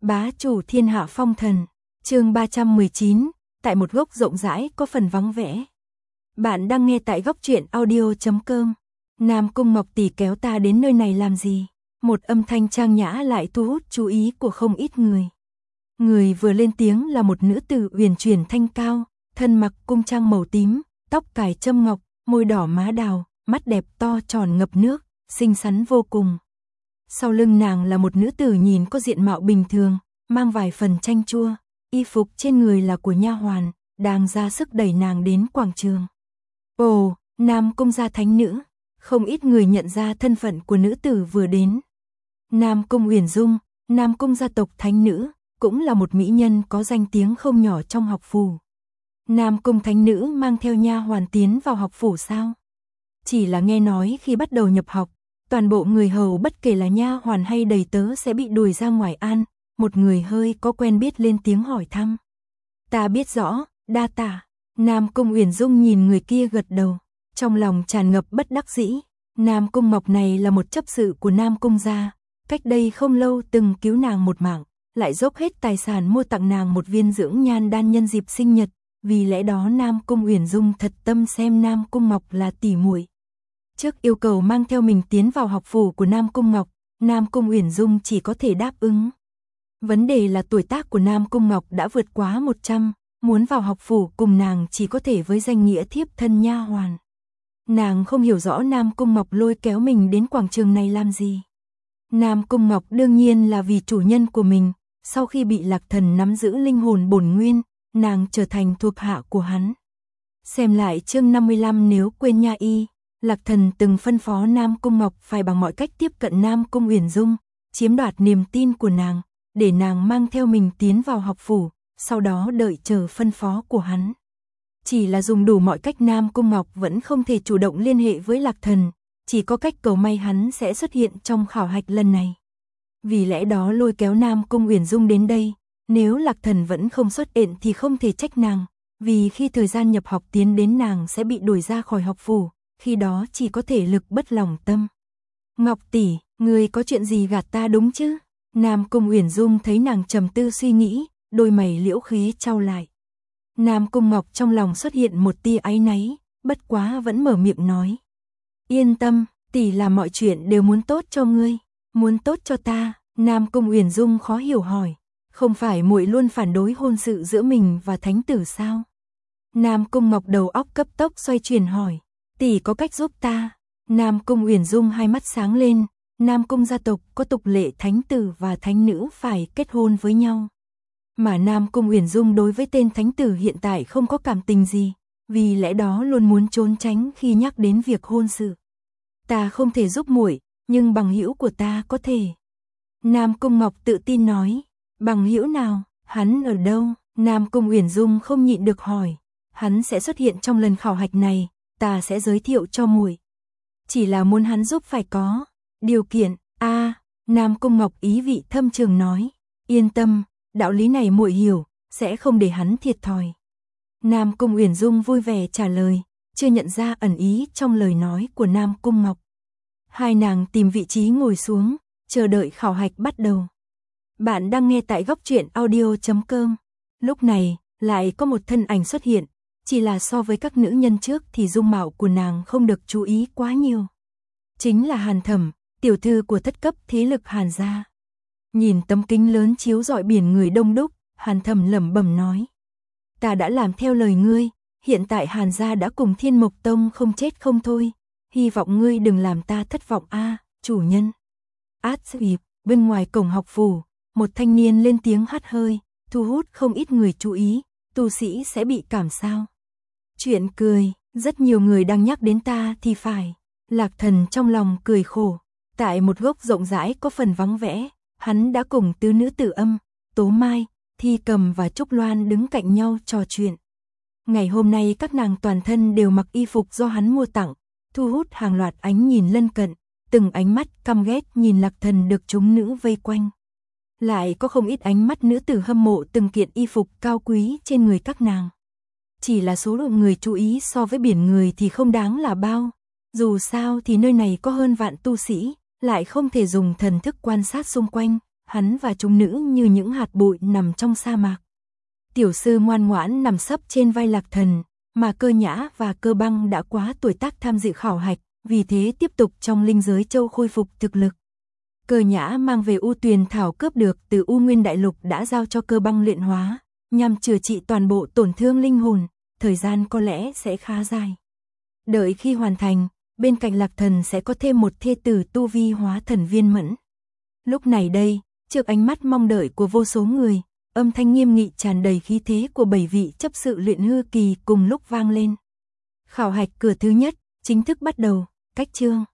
Bá chủ thiên hạ phong thần, chương 319, tại một góc rộng rãi có phần vắng vẻ. Bạn đang nghe tại góc truyện audio.com. Nam Cung Ngọc tỷ kéo ta đến nơi này làm gì? Một âm thanh trang nhã lại thu hút chú ý của không ít người. Người vừa lên tiếng là một nữ tử uyển chuyển thanh cao, thân mặc cung trang màu tím, tóc cài châm ngọc, môi đỏ má đào, mắt đẹp to tròn ngập nước, xinh xắn vô cùng. Sau lưng nàng là một nữ tử nhìn có diện mạo bình thường, mang vài phần chanh chua, y phục trên người là của nha hoàn, đang ra sức đẩy nàng đến quảng trường. Ồ, Nam Cung gia thánh nữ, không ít người nhận ra thân phận của nữ tử vừa đến. Nam Cung Uyển Dung, Nam Cung gia tộc thánh nữ, cũng là một mỹ nhân có danh tiếng không nhỏ trong học phủ. Nam Cung thánh nữ mang theo nha hoàn tiến vào học phủ sao? Chỉ là nghe nói khi bắt đầu nhập học, toàn bộ người hầu bất kể là nha hoàn hay đầy tớ sẽ bị đuổi ra ngoài an, một người hơi có quen biết lên tiếng hỏi thăm. Ta biết rõ, đa tạ. Nam Cung Uyển Dung nhìn người kia gật đầu, trong lòng tràn ngập bất đắc dĩ. Nam Cung Ngọc này là một chấp sự của Nam Cung gia, cách đây không lâu từng cứu nàng một mạng, lại dốc hết tài sản mua tặng nàng một viên dưỡng nhan đan nhân dịp sinh nhật, vì lẽ đó Nam Cung Uyển Dung thật tâm xem Nam Cung Ngọc là tỷ muội. Trước yêu cầu mang theo mình tiến vào học phủ của Nam Cung Ngọc, Nam Cung Uyển Dung chỉ có thể đáp ứng. Vấn đề là tuổi tác của Nam Cung Ngọc đã vượt quá 100, muốn vào học phủ cùng nàng chỉ có thể với danh nghĩa thiếp thân nha hoàn. Nàng không hiểu rõ Nam Cung Ngọc lôi kéo mình đến quảng trường này làm gì. Nam Cung Ngọc đương nhiên là vì chủ nhân của mình, sau khi bị Lạc Thần nắm giữ linh hồn bổn nguyên, nàng trở thành thuộc hạ của hắn. Xem lại chương 55 nếu quên nha y. Lạc Thần từng phân phó Nam Cung Ngọc phải bằng mọi cách tiếp cận Nam Cung Uyển Dung, chiếm đoạt niềm tin của nàng, để nàng mang theo mình tiến vào học phủ, sau đó đợi chờ phân phó của hắn. Chỉ là dùng đủ mọi cách Nam Cung Ngọc vẫn không thể chủ động liên hệ với Lạc Thần, chỉ có cách cầu may hắn sẽ xuất hiện trong khảo hạch lần này. Vì lẽ đó lôi kéo Nam Cung Uyển Dung đến đây, nếu Lạc Thần vẫn không xuất hiện thì không thể trách nàng, vì khi thời gian nhập học tiến đến nàng sẽ bị đuổi ra khỏi học phủ. Khi đó chỉ có thể lực bất lòng tâm. Ngọc tỷ, ngươi có chuyện gì gạt ta đúng chứ? Nam Cung Uyển Dung thấy nàng trầm tư suy nghĩ, đôi mày liễu khí chau lại. Nam Cung Ngọc trong lòng xuất hiện một tia áy náy, bất quá vẫn mở miệng nói. Yên tâm, tỷ làm mọi chuyện đều muốn tốt cho ngươi, muốn tốt cho ta. Nam Cung Uyển Dung khó hiểu hỏi, không phải muội luôn phản đối hôn sự giữa mình và thánh tử sao? Nam Cung Ngọc đầu óc cấp tốc xoay chuyển hỏi. Tỷ có cách giúp ta. Nam Cung Uyển Dung hai mắt sáng lên, Nam Cung gia tộc có tục lệ thánh tử và thánh nữ phải kết hôn với nhau. Mà Nam Cung Uyển Dung đối với tên thánh tử hiện tại không có cảm tình gì, vì lẽ đó luôn muốn trốn tránh khi nhắc đến việc hôn sự. Ta không thể giúp muội, nhưng bằng hữu của ta có thể. Nam Cung Ngọc tự tin nói, bằng hữu nào, hắn ở đâu? Nam Cung Uyển Dung không nhịn được hỏi, hắn sẽ xuất hiện trong lần khảo hạch này. Ta sẽ giới thiệu cho muội. Chỉ là muốn hắn giúp phải có điều kiện. Nam Cung Ngọc ý vị thâm trường nói, yên tâm, đạo lý này muội hiểu, sẽ không để hắn thiệt thòi. Nam Cung Uyển Dung vui vẻ trả lời, chưa nhận ra ẩn ý trong lời nói của Nam Cung Ngọc. Hai nàng tìm vị trí ngồi xuống, chờ đợi khảo hạch bắt đầu. Bạn đang nghe tại góc truyện audio.com. Lúc này, lại có một thân ảnh xuất hiện. Chỉ là so với các nữ nhân trước thì dung mạo của nàng không được chú ý quá nhiều. Chính là Hàn Thẩm, tiểu thư của thất cấp thế lực Hàn gia. Nhìn tấm kính lớn chiếu rọi biển người đông đúc, Hàn Thẩm lẩm bẩm nói. Ta đã làm theo lời ngươi, hiện tại Hàn gia đã cùng Thiên Mộc Tông không chết không thôi. Hy vọng ngươi đừng làm ta thất vọng chủ nhân. Bên ngoài cổng học phủ, một thanh niên lên tiếng hắt hơi, thu hút không ít người chú ý, tu sĩ sẽ bị cảm sao. Chuyện cười, rất nhiều người đang nhắc đến ta thì phải. Lạc Thần trong lòng cười khổ. Tại một góc rộng rãi có phần vắng vẻ, hắn đã cùng tứ nữ Tử Âm, Tố Mai, Thi Cầm và Trúc Loan đứng cạnh nhau trò chuyện. Ngày hôm nay các nàng toàn thân đều mặc y phục do hắn mua tặng, thu hút hàng loạt ánh nhìn lân cận, từng ánh mắt căm ghét nhìn Lạc Thần được chúng nữ vây quanh. Lại có không ít ánh mắt nữ tử hâm mộ từng kiện y phục cao quý trên người các nàng. Chỉ là số lượng người chú ý so với biển người thì không đáng là bao. Dù sao thì nơi này có hơn vạn tu sĩ, lại không thể dùng thần thức quan sát xung quanh, hắn và chúng nữ như những hạt bụi nằm trong sa mạc. Tiểu sư ngoan ngoãn nằm sấp trên vai Lạc Thần, mà Cơ Nhã và Cơ Băng đã quá tuổi tác tham dự khảo hạch, vì thế tiếp tục trong linh giới châu khôi phục thực lực. Cơ Nhã mang về U Tuyền thảo cướp được từ U Nguyên Đại Lục đã giao cho Cơ Băng luyện hóa, nhằm chữa trị toàn bộ tổn thương linh hồn, thời gian có lẽ sẽ khá dài. Đợi khi hoàn thành, bên cạnh Lạc Thần sẽ có thêm một thê tử tu vi hóa thần viên mẫn. Lúc này đây, trước ánh mắt mong đợi của vô số người, âm thanh nghiêm nghị tràn đầy khí thế của 7 vị chấp sự luyện hư kỳ cùng lúc vang lên. Khảo hạch cửa thứ nhất chính thức bắt đầu, cách chương